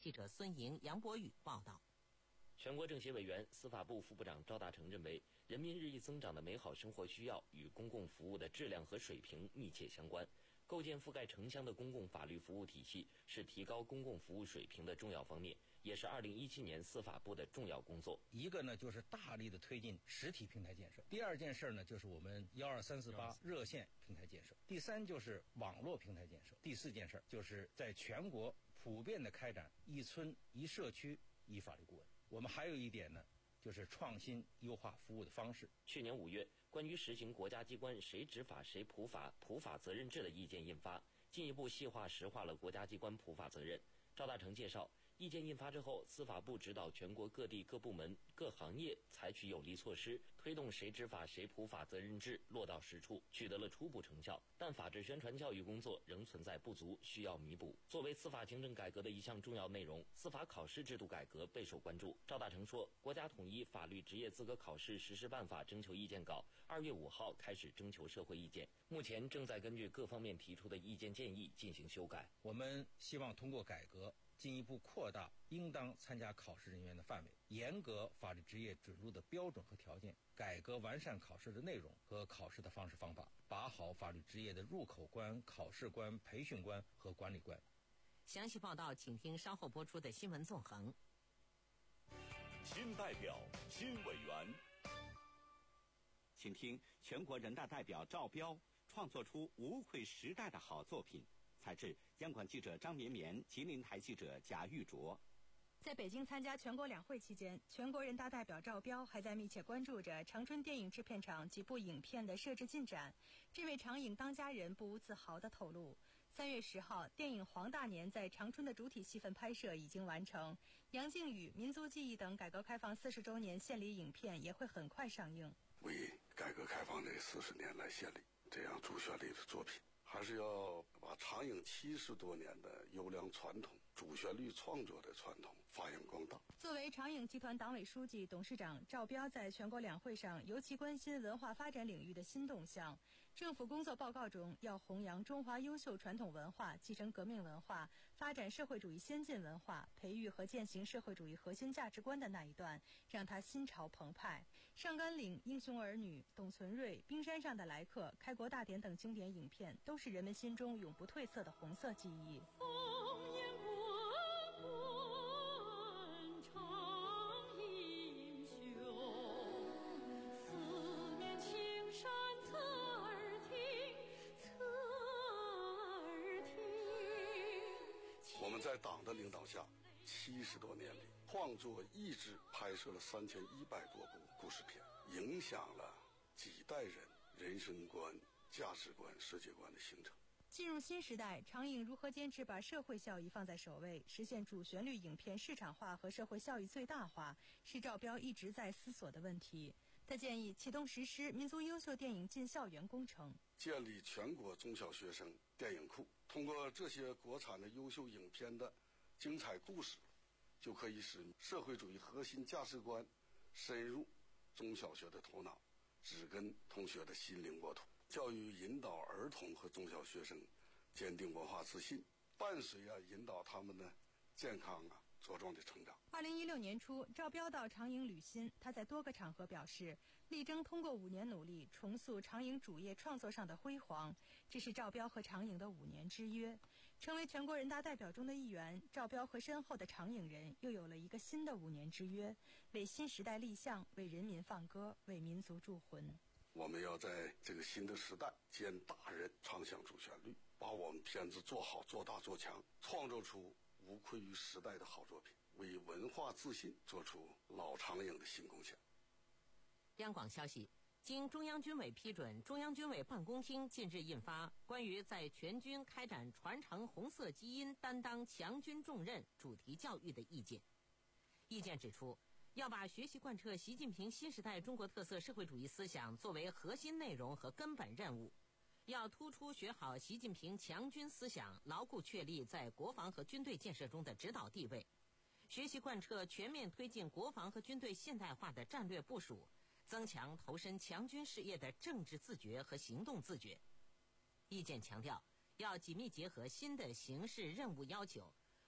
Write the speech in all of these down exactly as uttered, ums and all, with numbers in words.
记者孙莹、杨博宇报道。 全国政协委员、司法部副部长赵大成认为，人民日益增长的美好生活需要与公共服务的质量和水平密切相关。构建覆盖城乡的公共法律服务体系是提高公共服务水平的重要方面，也是二零一七年司法部的重要工作。 一个呢，就是大力的推进实体平台建设；第二件事呢，就是我们幺二三四八热线平台建设；第三就是网络平台建设；第四件事就是在全国普遍的开展一村一社区一法律顾问。我们还有一点呢，就是创新优化服务的方式。 去年五月，关于实行国家机关谁执法谁普法、普法责任制的意见印发，进一步细化实化了国家机关普法责任。赵大成介绍，意见印发之后，司法部指导全国各地各部门、各行业采取有力措施，推动谁执法谁普法责任制落到实处，取得了初步成效。但法治宣传教育工作仍存在不足，需要弥补。作为司法行政改革的一项重要内容，司法考试制度改革备受关注。赵大成说，国家统一法律职业资格考试实施办法征求意见稿，二月五号开始征求社会意见，目前正在根据各方面提出的意见建议进行修改。 我们希望通过改革，进一步扩大应当参加考试人员的范围，严格法律职业准入的标准和条件，改革完善考试的内容和考试的方式方法，把好法律职业的入口关、考试关、培训关和管理关。 详细报道请听稍后播出的新闻纵横。 新代表、新委员， 请听全国人大代表赵彪创作出无愧时代的好作品。采制央广记者张绵绵，吉林台记者贾玉卓。 在北京参加全国两会期间，全国人大代表赵彪还在密切关注着长春电影制片厂几部影片的摄制进展。这位长影当家人不无自豪地透露，三月十号，电影《黄大年》在长春的主体戏份拍摄已经完成，杨靖宇、民族记忆等改革开放四十周年献礼影片也会很快上映。 为改革开放这四十年来献礼，这样主旋律的作品，还是要把长影七十多年的优良传统、主旋律创作的传统发扬光大。 作为长影集团党委书记、董事长，赵彪在全国两会上尤其关心文化发展领域的新动向。政府工作报告中要弘扬中华优秀传统文化，继承革命文化，发展社会主义先进文化，培育和践行社会主义核心价值观的那一段，让他心潮澎湃。上甘岭、英雄儿女、董存瑞、冰山上的来客、开国大典等经典影片，都是人们心中永不褪色的红色记忆。 烽烟滚滚长英雄，四面青山侧耳听，侧耳听。 我们在党的领导下，七十多年里，创作一直拍摄了三千一百多部故事片，影响了几代人人生观、价值观、世界观的形成。 进入新时代，长影如何坚持把社会效益放在首位，实现主旋律影片市场化和社会效益最大化，是赵彪一直在思索的问题。他建议启动实施民族优秀电影进校园工程， 建立全国中小学生电影库，通过这些国产的优秀影片的精彩故事，就可以使社会主义核心价值观深入中小学的头脑，植根同学的心灵沃土。教育引导儿童和中小学生坚定文化自信，伴随啊引导他们的健康啊茁壮的成长。 二零一六年初，赵彪到长影履新，他在多个场合表示，力争通过五年努力重塑长影主业创作上的辉煌。这是赵彪和长影的五年之约。成为全国人大代表中的一员，赵彪和身后的长影人又有了一个新的五年之约，为新时代立项，为人民放歌，为民族铸魂。 我们要在这个新的时代兼大任，唱响主旋律，把我们片子做好、做大、做强，创造出无愧于时代的好作品，为文化自信做出老长影的新贡献。 央广消息，经中央军委批准，中央军委办公厅近日印发关于在全军开展传承红色基因、担当强军重任主题教育的意见。意见指出，要把学习贯彻习近平新时代中国特色社会主义思想作为核心内容和根本任务，要突出学好习近平强军思想，牢固确立在国防和军队建设中的指导地位，学习贯彻全面推进国防和军队现代化的战略部署，增强投身强军事业的政治自觉和行动自觉。意见强调，要紧密结合新的形势任务要求，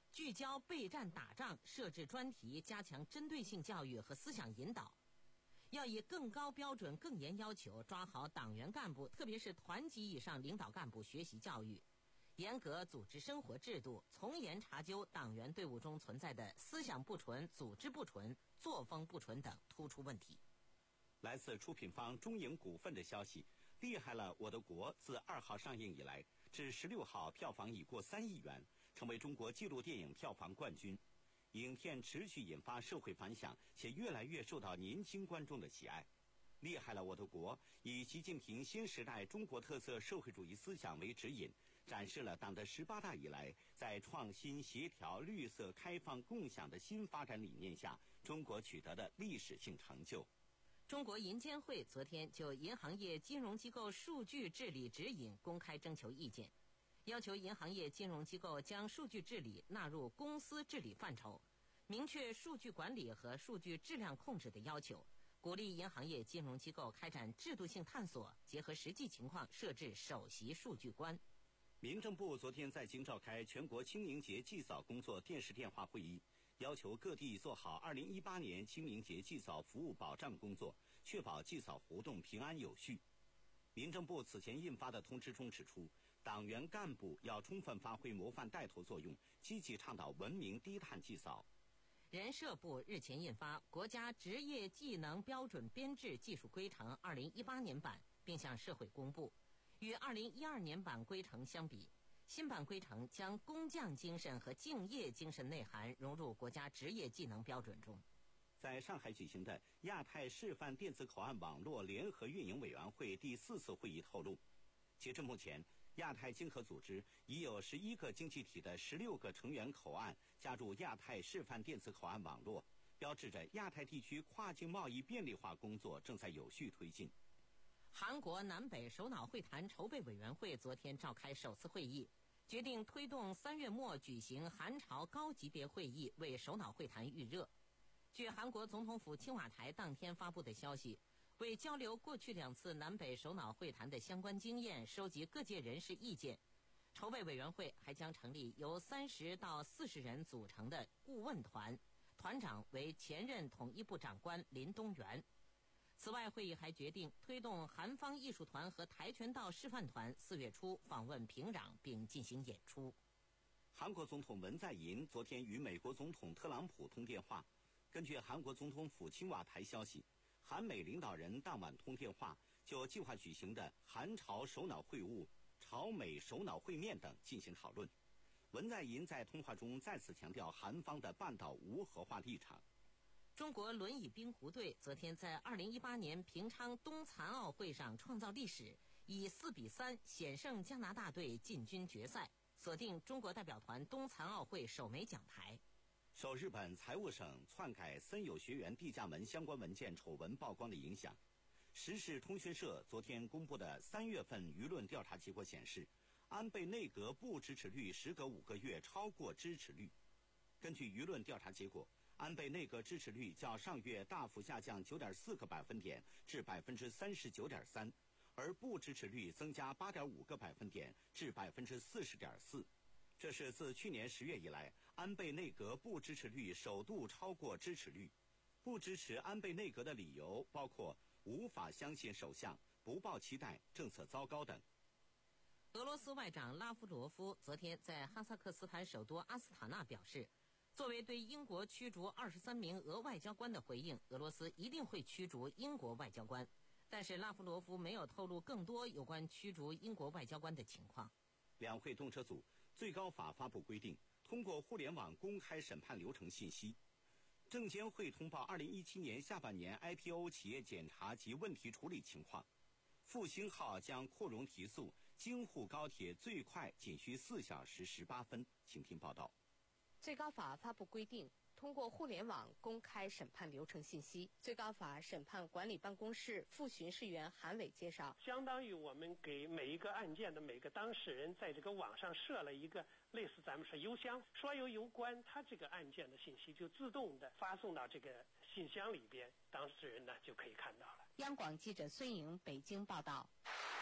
聚焦备战打仗，设置专题，加强针对性教育和思想引导。要以更高标准、更严要求抓好党员干部，特别是团级以上领导干部学习教育，严格组织生活制度，从严查究党员队伍中存在的思想不纯、组织不纯、作风不纯等突出问题。 来自出品方中影股份的消息，厉害了我的国自二号上映以来，至十六号票房已过三亿元，成为中国纪录电影票房冠军。影片持续引发社会反响，且越来越受到年轻观众的喜爱。厉害了我的国以习近平新时代中国特色社会主义思想为指引，展示了党的十八大以来在创新、协调、绿色、开放、共享的新发展理念下，中国取得的历史性成就。 中国银监会昨天就银行业金融机构数据治理指引公开征求意见，要求银行业金融机构将数据治理纳入公司治理范畴，明确数据管理和数据质量控制的要求，鼓励银行业金融机构开展制度性探索，结合实际情况设置首席数据官。 民政部昨天在京召开全国清明节祭扫工作电视电话会议，要求各地做好二零一八年清明节祭扫服务保障工作，确保祭扫活动平安有序。民政部此前印发的通知中指出，党员干部要充分发挥模范带头作用，积极倡导文明低碳祭扫。 人社部日前印发《国家职业技能标准编制技术规程二零一八年版》，并向社会公布。与二零一二年版规程相比，新版规程将工匠精神和敬业精神内涵融入国家职业技能标准中。 在上海举行的亚太示范电子口岸网络联合运营委员会第四次会议透露，截至目前，亚太经合组织已有十一个经济体的十六个成员口岸加入亚太示范电子口岸网络，标志着亚太地区跨境贸易便利化工作正在有序推进。 韩国南北首脑会谈筹备委员会昨天召开首次会议，决定推动三月末举行韩朝高级别会议，为首脑会谈预热。据韩国总统府青瓦台当天发布的消息，为交流过去两次南北首脑会谈的相关经验，收集各界人士意见，筹备委员会还将成立由三十到四十人组成的顾问团，团长为前任统一部长官林东元。此外，会议还决定推动韩方艺术团和跆拳道示范团四月初访问平壤并进行演出。 韩国总统文在寅昨天与美国总统特朗普通电话。根据韩国总统府青瓦台消息，韩美领导人当晚通电话，就计划举行的韩朝首脑会晤、朝美首脑会面等进行讨论。文在寅在通话中再次强调韩方的半岛无核化立场。 中国轮椅冰壶队昨天在二零一八年平昌冬残奥会上创造历史，以四比三险胜加拿大队进军决赛，锁定中国代表团冬残奥会首枚奖牌。 受日本财务省篡改森友学园地价门相关文件丑闻曝光的影响，时事通讯社昨天公布的三月份舆论调查结果显示，安倍内阁不支持率时隔五个月超过支持率。根据舆论调查结果，安倍内阁支持率较上月大幅下降 九点四个百分点至 百分之三十九点三， 而不支持率增加 八点五个百分点至 百分之四十点四。这是自去年十月以来，安倍内阁不支持率首度超过支持率。不支持安倍内阁的理由包括无法相信首相、不抱期待、政策糟糕等。 俄罗斯外长拉夫罗夫昨天在哈萨克斯坦首都阿斯塔纳表示，作为对英国驱逐二十三名俄外交官的回应，俄罗斯一定会驱逐英国外交官。但是拉夫罗夫没有透露更多有关驱逐英国外交官的情况。 两会动车组最高法发布规定，通过互联网公开审判流程信息。证监会通报二零一七年下半年 I P O 企业检查及问题处理情况。复兴号将扩容提速，京沪高铁最快仅需四小时十八分。请听报道。 最高法发布规定，通过互联网公开审判流程信息。最高法审判管理办公室副巡视员韩伟介绍， 相当于我们给每一个案件的每个当事人在这个网上设了一个类似咱们说邮箱，所有有关他这个案件的信息就自动的发送到这个信箱里边，当事人呢就可以看到了。 央广记者孙莹北京报道。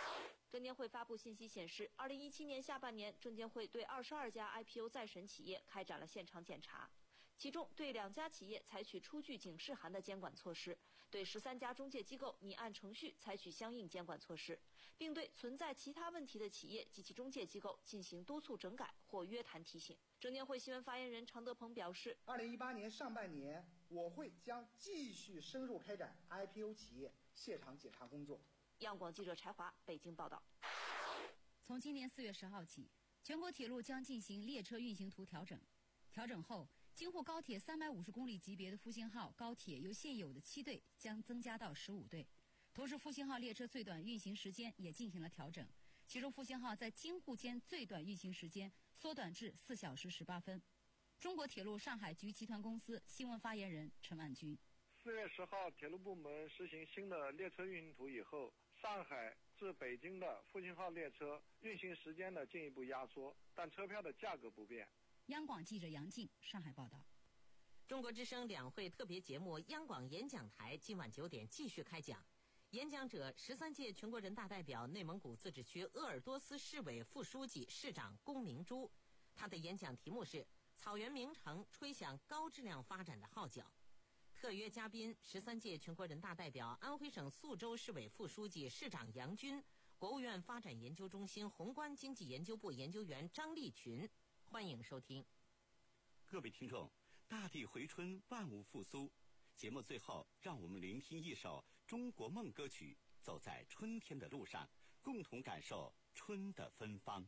证监会发布信息显示，二零一七年下半年，证监会对二十二家 I P O 再审企业开展了现场检查，其中对两家企业采取出具警示函的监管措施，对十三家中介机构拟按程序采取相应监管措施，并对存在其他问题的企业及其中介机构进行督促整改或约谈提醒。证监会新闻发言人常德鹏表示， 二零一八年上半年，我会将继续深入开展 I P O 企业现场检查工作。 央广记者柴华北京报道。 从今年四月十号起，全国铁路将进行列车运行图调整。调整后，京沪高铁三百五十公里级别的复兴号高铁由现有的七对将增加到十五对。同时，复兴号列车最短运行时间也进行了调整，其中复兴号在京沪间最短运行时间缩短至四小时十八分。中国铁路上海局集团公司新闻发言人陈万军： 四月十号，铁路部门实行新的列车运行图以后，上海至北京的复兴号列车运行时间呢进一步压缩，但车票的价格不变。 央广记者杨静上海报道。 中国之声两会特别节目央广演讲台今晚九点继续开讲，演讲者十三届全国人大代表、内蒙古自治区鄂尔多斯市委副书记、市长龚明珠。他的演讲题目是“草原名城吹响高质量发展的号角”。特约嘉宾十三届全国人大代表、安徽省宿州市委副书记、市长杨军，国务院发展研究中心宏观经济研究部研究员张立群。欢迎收听。 各位听众，大地回春，万物复苏。节目最后，让我们聆听一首中国梦歌曲，走在春天的路上，共同感受春的芬芳。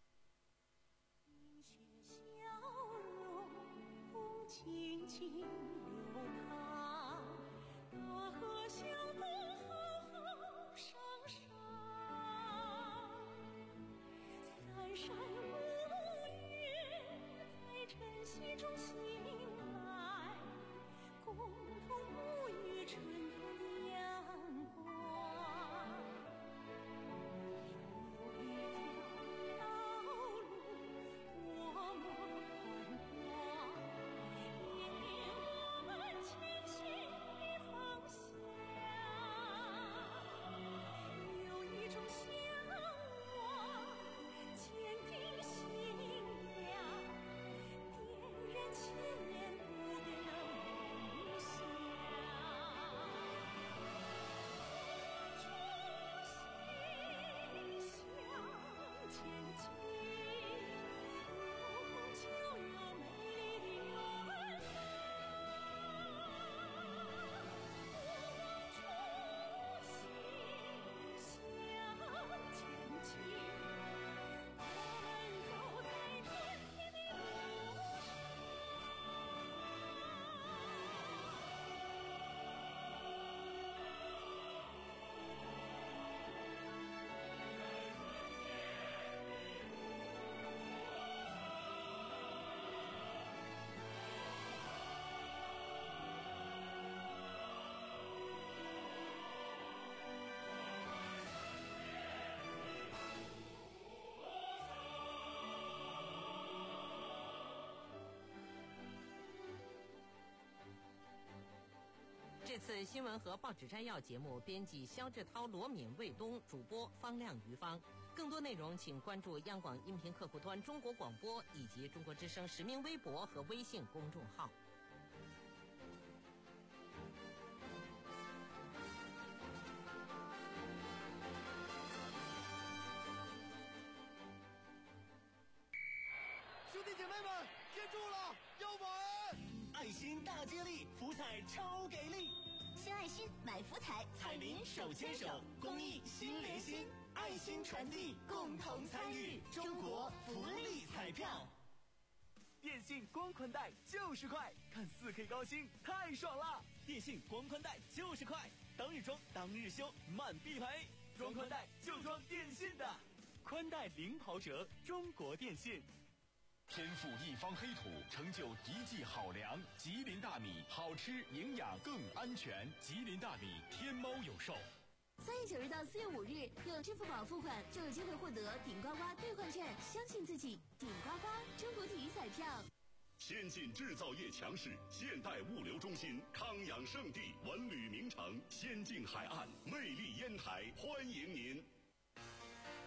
笑容风轻轻流淌，大河向东浩浩上升，三山五岳在晨曦中醒来，共同沐浴春天的阳光。有一条道路多么宽广，引领我们前行的方向。有一种向往，坚定信仰，点燃千年不变的梦想。心向前进，有梦就有美丽的远方。我们初心向前进，我们走在春天的路上。 这次新闻和报纸摘要节目，编辑肖志涛、罗敏、卫东，主播方亮、于芳。更多内容请关注央广音频客户端中国广播以及中国之声实名微博和微信公众号。 兄弟姐妹们，记住了，要玩！爱心大接力，福彩超给力！ 献爱心，买福彩， 彩民手牵手，公益心连心，爱心传递，共同参与中国福利彩票。电信光宽带就是快，看 四K 高清太爽了！电信光宽带就是快，当日装当日修，满必赔。装宽带就装电信的，宽带零跑者，中国电信。 天赋一方黑土，成就一季好粮。吉林大米，好吃、营养更安全。吉林大米，天猫有售。 三月九日到四月五日，用支付宝付款就有机会获得顶呱呱兑换券。相信自己，顶呱呱中国体育彩票。 先进制造业强势，现代物流中心，康养圣地，文旅名城，先进海岸，魅力烟台，欢迎您。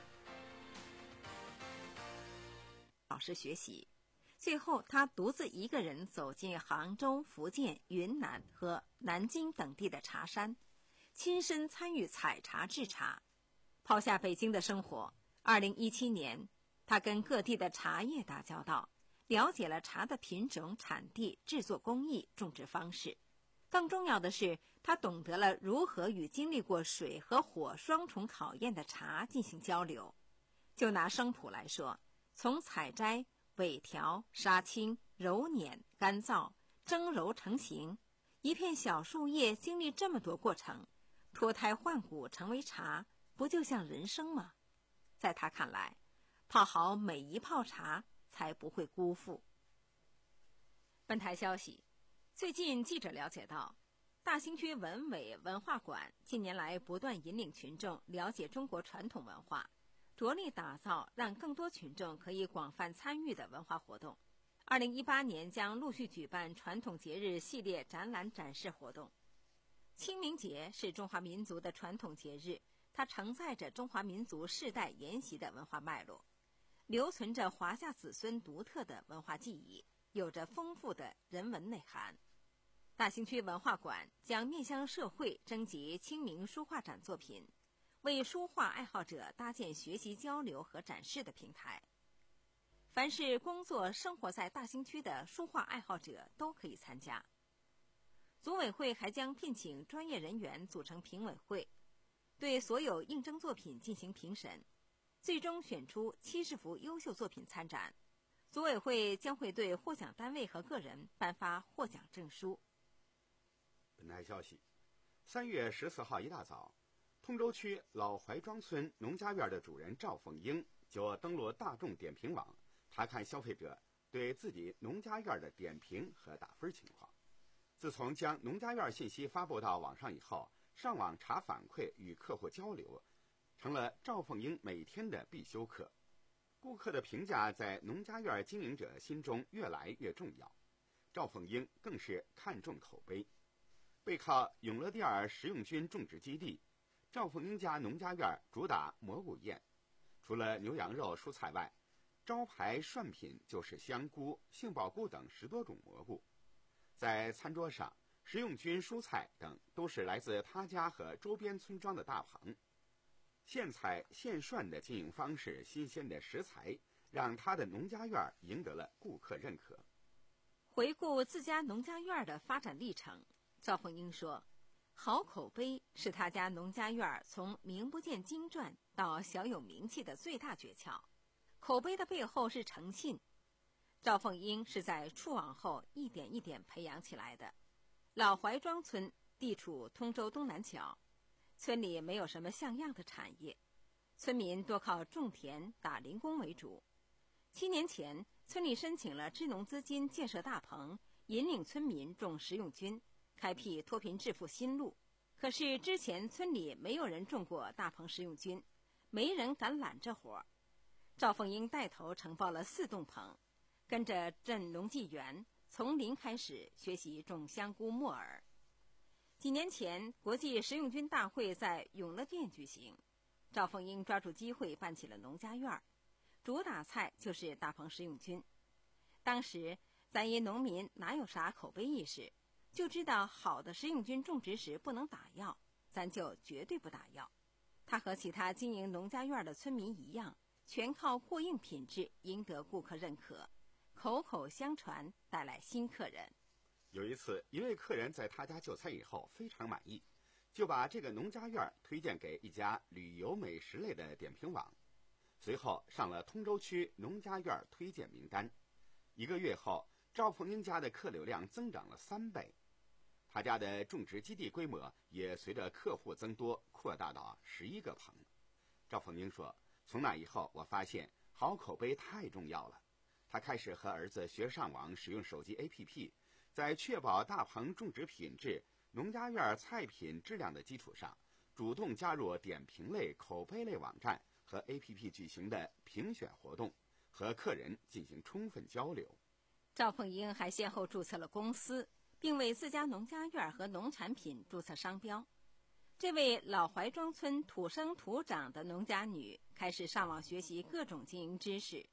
老师学习。最后，他独自一个人走进杭州、福建、云南和南京等地的茶山，亲身参与采茶制茶。抛下北京的生活，二零一七年，他跟各地的茶叶打交道，了解了茶的品种、产地、制作工艺、种植方式。更重要的是，他懂得了如何与经历过水和火双重考验的茶进行交流。就拿生普来说，从采摘、萎条、杀青、揉捻、干燥、蒸揉成型，一片小树叶经历这么多过程，脱胎换骨成为茶，不就像人生吗？在他看来，泡好每一泡茶才不会辜负。本台消息，最近记者了解到，大兴区文委文化馆近年来不断引领群众了解中国传统文化，着力打造让更多群众可以广泛参与的文化活动。二零一八年将陆续举办传统节日系列展览展示活动。清明节是中华民族的传统节日，它承载着中华民族世代沿袭的文化脉络，留存着华夏子孙独特的文化记忆，有着丰富的人文内涵。大兴区文化馆将面向社会征集清明书画展作品，为书画爱好者搭建学习交流和展示的平台。凡是工作生活在大兴区的书画爱好者都可以参加。组委会还将聘请专业人员组成评委会，对所有应征作品进行评审，最终选出七十幅优秀作品参展。组委会将会对获奖单位和个人颁发获奖证书。 本台消息，三月十四号一大早，通州区老槐庄村农家院的主人赵凤英就登录大众点评网，查看消费者对自己农家院的点评和打分情况。自从将农家院信息发布到网上以后，上网查反馈与客户交流成了赵凤英每天的必修课。顾客的评价在农家院经营者心中越来越重要，赵凤英更是看重口碑。背靠永乐店儿食用菌种植基地，赵凤英家农家院主打蘑菇宴，除了牛羊肉、蔬菜外，招牌涮品就是香菇、杏鲍菇等十多种蘑菇。在餐桌上，食用菌、蔬菜等都是来自他家和周边村庄的大棚。现采现涮的经营方式，新鲜的食材，让他的农家院赢得了顾客认可。 回顾自家农家院的发展历程，赵凤英说，好口碑是他家农家院从名不见经传到小有名气的最大诀窍。口碑的背后是诚信。赵凤英是在触网后一点一点培养起来的。老槐庄村地处通州东南角，村里没有什么像样的产业，村民多靠种田打零工为主。七年前，村里申请了支农资金建设大棚，引领村民种食用菌，开辟脱贫致富新路。可是之前村里没有人种过大棚食用菌，没人敢揽这活儿。赵凤英带头承包了四栋棚，跟着镇农技园从零开始学习种香菇、木耳。几年前，国际食用菌大会在永乐店举行，赵凤英抓住机会办起了农家院，主打菜就是大棚食用菌。当时咱爷农民哪有啥口碑意识，就知道好的食用菌种植时不能打药，咱就绝对不打药。他和其他经营农家院的村民一样，全靠过硬品质赢得顾客认可，口口相传带来新客人。 有一次，一位客人在他家就餐以后非常满意，就把这个农家院推荐给一家旅游美食类的点评网，随后上了通州区农家院推荐名单。一个月后，赵凤英家的客流量增长了三倍，他家的种植基地规模也随着客户增多扩大到十一个棚。赵凤英说，从那以后，我发现好口碑太重要了。他开始和儿子学上网，使用手机 A P P， 在确保大棚种植品质、农家院菜品质量的基础上，主动加入点评类、口碑类网站和 A P P 举行的评选活动，和客人进行充分交流。 赵凤英还先后注册了公司，并为自家农家院和农产品注册商标。这位老槐庄村土生土长的农家女开始上网学习各种经营知识，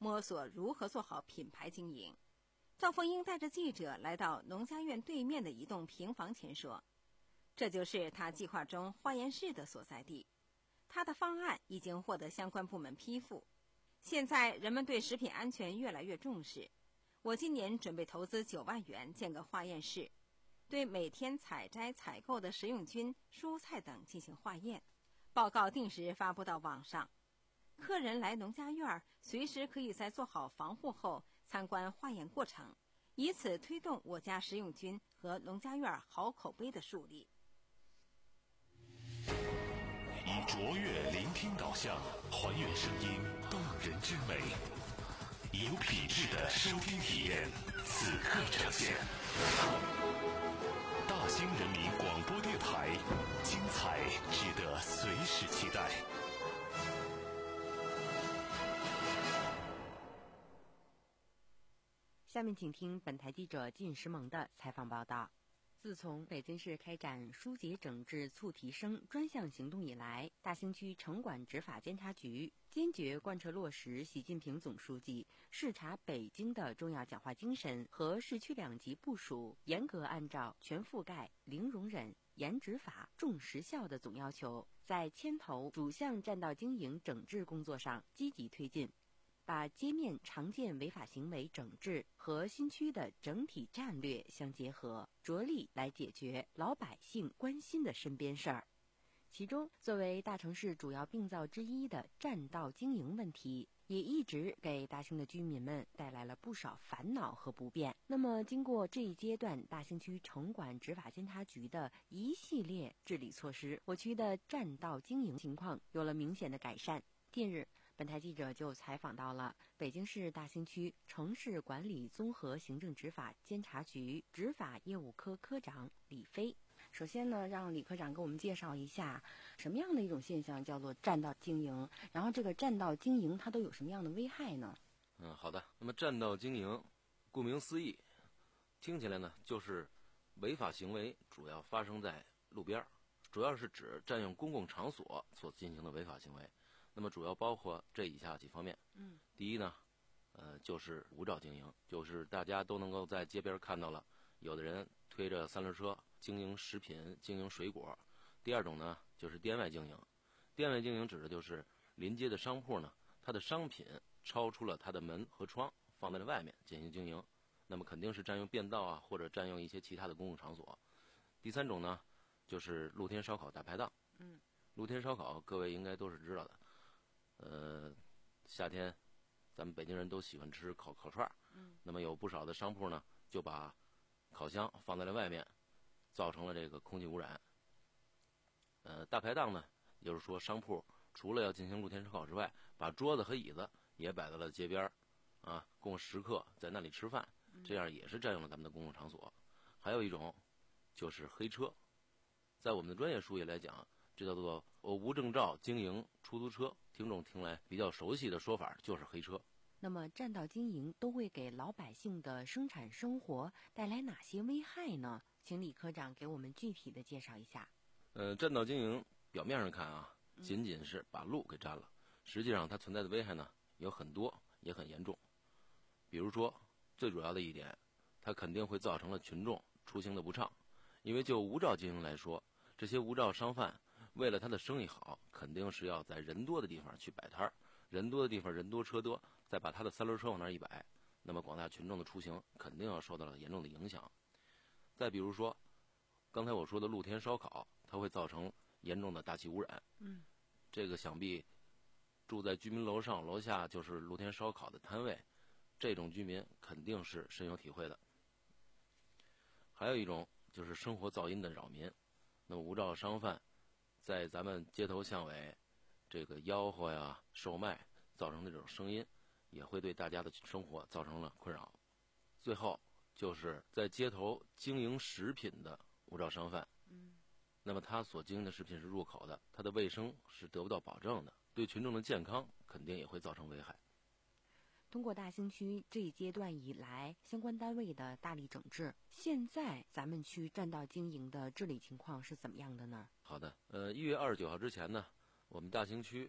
摸索如何做好品牌经营。赵凤英带着记者来到农家院对面的一栋平房前说，这就是他计划中化验室的所在地。他的方案已经获得相关部门批复。现在人们对食品安全越来越重视，我今年准备投资九万元建个化验室，对每天采摘采购的食用菌、蔬菜等进行化验，报告定时发布到网上。客人来农家院随时可以在做好防护后参观化验过程，以此推动我家食用菌和农家院好口碑的树立。 以卓越聆听导向，还原声音动人之美，以有品质的收听体验，此刻呈现。大兴人民广播电台，精彩值得随时期待。 下面请听本台记者靳时萌的采访报道。自从北京市开展疏解整治促提升专项行动以来，大兴区城管执法监察局坚决贯彻落实习近平总书记视察北京的重要讲话精神和市区两级部署，严格按照全覆盖、零容忍、严执法、重实效的总要求，在牵头主项占道经营整治工作上积极推进，把街面常见违法行为整治和新区的整体战略相结合，着力来解决老百姓关心的身边事儿。其中，作为大城市主要病灶之一的占道经营问题，也一直给大兴的居民们带来了不少烦恼和不便。那么，经过这一阶段大兴区城管执法监察局的一系列治理措施，我区的占道经营情况有了明显的改善。近日，本台记者就采访到了北京市大兴区城市管理综合行政执法监察局执法业务科科长李飞。首先呢，让李科长给我们介绍一下什么样的一种现象叫做占道经营，然后这个占道经营它都有什么样的危害呢？ 嗯，好的。那么占道经营，顾名思义，听起来呢就是违法行为主要发生在路边，主要是指占用公共场所所进行的违法行为。那么主要包括这以下几方面。 嗯， 第一呢，呃，就是无照经营，就是大家都能够在街边看到了，有的人推着三轮车经营食品、经营水果。第二种呢，就是店外经营。店外经营指的就是临街的商铺呢，它的商品超出了它的门和窗，放在了外面进行经营，那么肯定是占用便道啊，或者占用一些其他的公共场所。第三种呢，就是露天烧烤大排档。 嗯， 露天烧烤各位应该都是知道的。呃，夏天咱们北京人都喜欢吃烤烤串， 嗯， 那么有不少的商铺呢，就把烤箱放在了外面，造成了这个空气污染。呃，大排档呢，也就是说商铺除了要进行露天烧烤之外，把桌子和椅子也摆到了街边，啊，供食客在那里吃饭，这样也是占用了咱们的公共场所。还有一种就是黑车，在我们的专业术语来讲，这叫做无证照经营出租车，听众听来比较熟悉的说法就是黑车。 那么占道经营都会给老百姓的生产生活带来哪些危害呢？请李科长给我们具体的介绍一下。 呃，占道经营表面上看啊，仅仅是把路给占了，实际上它存在的危害呢有很多，也很严重。比如说，最主要的一点，它肯定会造成了群众出行的不畅，因为就无照经营来说，这些无照商贩为了他的生意好，肯定是要在人多的地方去摆摊儿，人多的地方人多车多，再把他的三轮车往那儿一摆，那么广大群众的出行肯定要受到了严重的影响。再比如说，刚才我说的露天烧烤，它会造成严重的大气污染。 嗯， 这个想必住在居民楼上楼下就是露天烧烤的摊位，这种居民肯定是深有体会的。还有一种就是生活噪音的扰民，那么无照商贩在咱们街头巷尾这个吆喝呀、售卖，造成的这种声音，也会对大家的生活造成了困扰。最后就是在街头经营食品的无照商贩， 嗯， 那么他所经营的食品是入口的，他的卫生是得不到保证的，对群众的健康肯定也会造成危害。 通过大兴区这一阶段以来相关单位的大力整治，现在咱们区占道经营的治理情况是怎么样的呢？ 好的，呃，一月二十九号之前呢，我们大兴区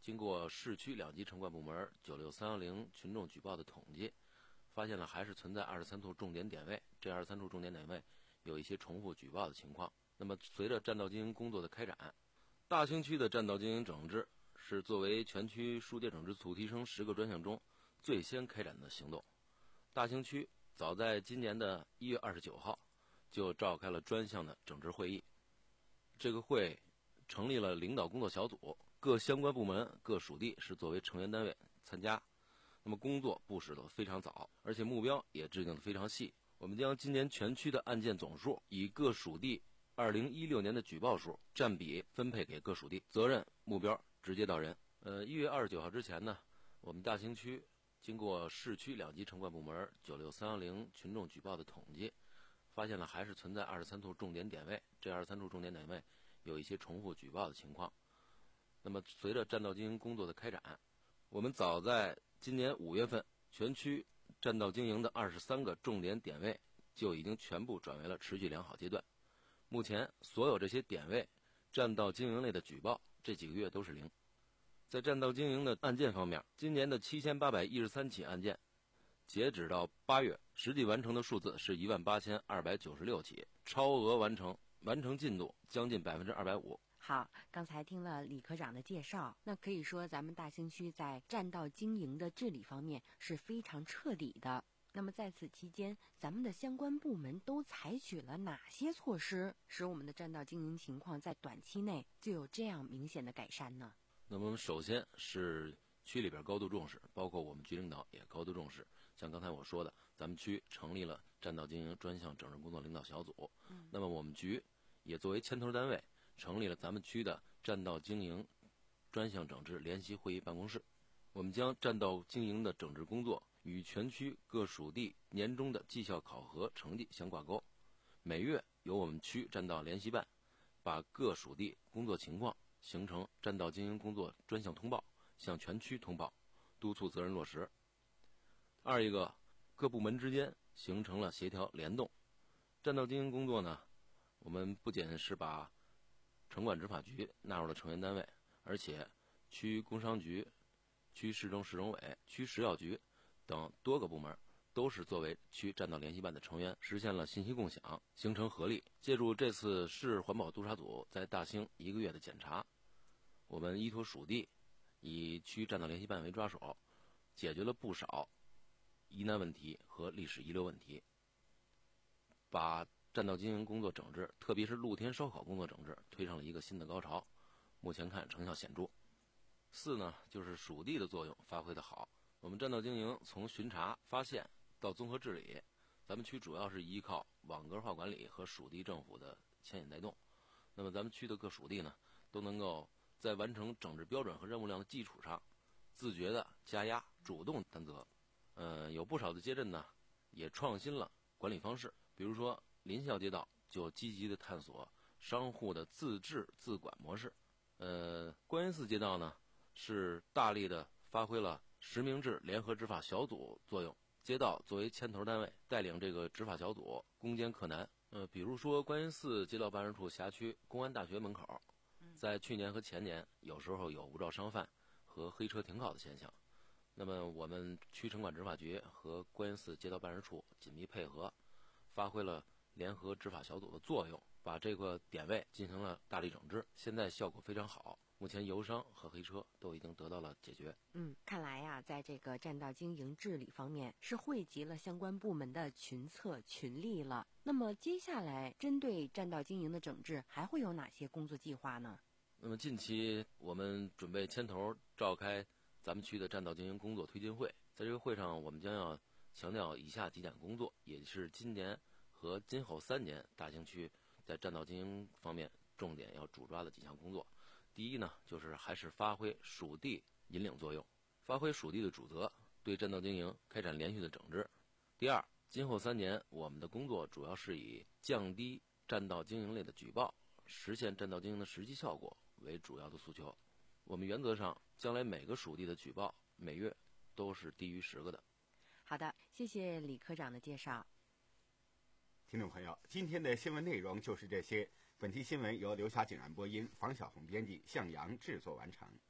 经过市区两级城管部门九六三幺零群众举报的统计，发现了还是存在二十三处重点点位，这二十三处重点点位有一些重复举报的情况。那么随着占道经营工作的开展，大兴区的占道经营整治是作为全区疏解整治促提升十个专项中最先开展的行动。大兴区早在今年的一月二十九号就召开了专项的整治会议，这个会成立了领导工作小组，各相关部门各属地是作为成员单位参加。那么工作部署的非常早，而且目标也制定的非常细。我们将今年全区的案件总数以各属地二零一六年的举报数占比分配给各属地，责任目标直接到人。呃，一月二十九号之前呢，我们大兴区经过市区两级城管部门九六三幺零群众举报的统计，发现了还是存在二十三处重点点位，这二十三处重点点位有一些重复举报的情况。那么随着占道经营工作的开展，我们早在今年五月份，全区占道经营的二十三个重点点位就已经全部转为了持续良好阶段。目前所有这些点位占道经营类的举报这几个月都是零。在占道经营的案件方面，今年的七千八百一十三起案件，截止到八月，实际完成的数字是一万八千二百九十六起，超额完成，完成进度将近百分之二百五。 好，刚才听了李科长的介绍，那可以说咱们大兴区在占道经营的治理方面是非常彻底的。那么在此期间，咱们的相关部门都采取了哪些措施，使我们的占道经营情况在短期内就有这样明显的改善呢？ 那么首先是区里边高度重视，包括我们局领导也高度重视。像刚才我说的，咱们区成立了占道经营专项整治工作领导小组，嗯、那么我们局也作为牵头单位，成立了咱们区的占道经营专项整治联席会议办公室。我们将占道经营的整治工作与全区各属地年终的绩效考核成绩相挂钩，每月由我们区占道联席办把各属地工作情况形成占道经营工作专项通报，向全区通报，督促责任落实。二一个，各部门之间形成了协调联动。占道经营工作呢，我们不仅是把城管执法局纳入了成员单位，而且区工商局、区市政市政委、区食药局等多个部门都是作为区占道联席办的成员，实现了信息共享，形成合力。借助这次市环保督察组在大兴一个月的检查，我们依托属地，以区占道联席办为抓手，解决了不少疑难问题和历史遗留问题，把占道经营工作整治，特别是露天烧烤工作整治推上了一个新的高潮，目前看成效显著。四呢，就是属地的作用发挥得好。我们占道经营从巡查发现到综合治理，咱们区主要是依靠网格化管理和属地政府的牵引带动。那么咱们区的各属地呢，都能够在完成整治标准和任务量的基础上，自觉的加压，主动担责。呃，有不少的街镇呢，也创新了管理方式，比如说临校街道就积极的探索商户的自治自管模式。呃，观音寺街道呢，是大力的发挥了实名制联合执法小组作用，街道作为牵头单位，带领这个执法小组攻坚克难。呃，比如说观音寺街道办事处辖区公安大学门口，在去年和前年有时候有无照商贩和黑车停靠的现象。那么我们区城管执法局和观音寺街道办事处紧密配合，发挥了联合执法小组的作用，把这个点位进行了大力整治，现在效果非常好。目前游商和黑车都已经得到了解决。 嗯，看来呀、啊，在这个占道经营治理方面是汇集了相关部门的群策群力了。那么接下来针对占道经营的整治还会有哪些工作计划呢？ 那么近期我们准备牵头召开咱们区的占道经营工作推进会，在这个会上我们将要强调以下几点工作，也是今年和今后三年大兴区在占道经营方面重点要主抓的几项工作。第一呢，就是还是发挥属地引领作用，发挥属地的主责，对占道经营开展连续的整治。第二，今后三年我们的工作主要是以降低占道经营类的举报，实现占道经营的实际效果为主要的诉求。我们原则上将来每个属地的举报每月都是低于十个的。 好的，谢谢李科长的介绍。 听众朋友，今天的新闻内容就是这些。本期新闻由刘霞、景然播音，房晓红编辑，向阳制作完成。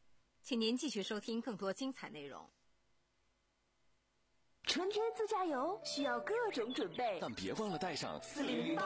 请您继续收听更多精彩内容。 春天自驾游需要各种准备， 但别忘了带上四零零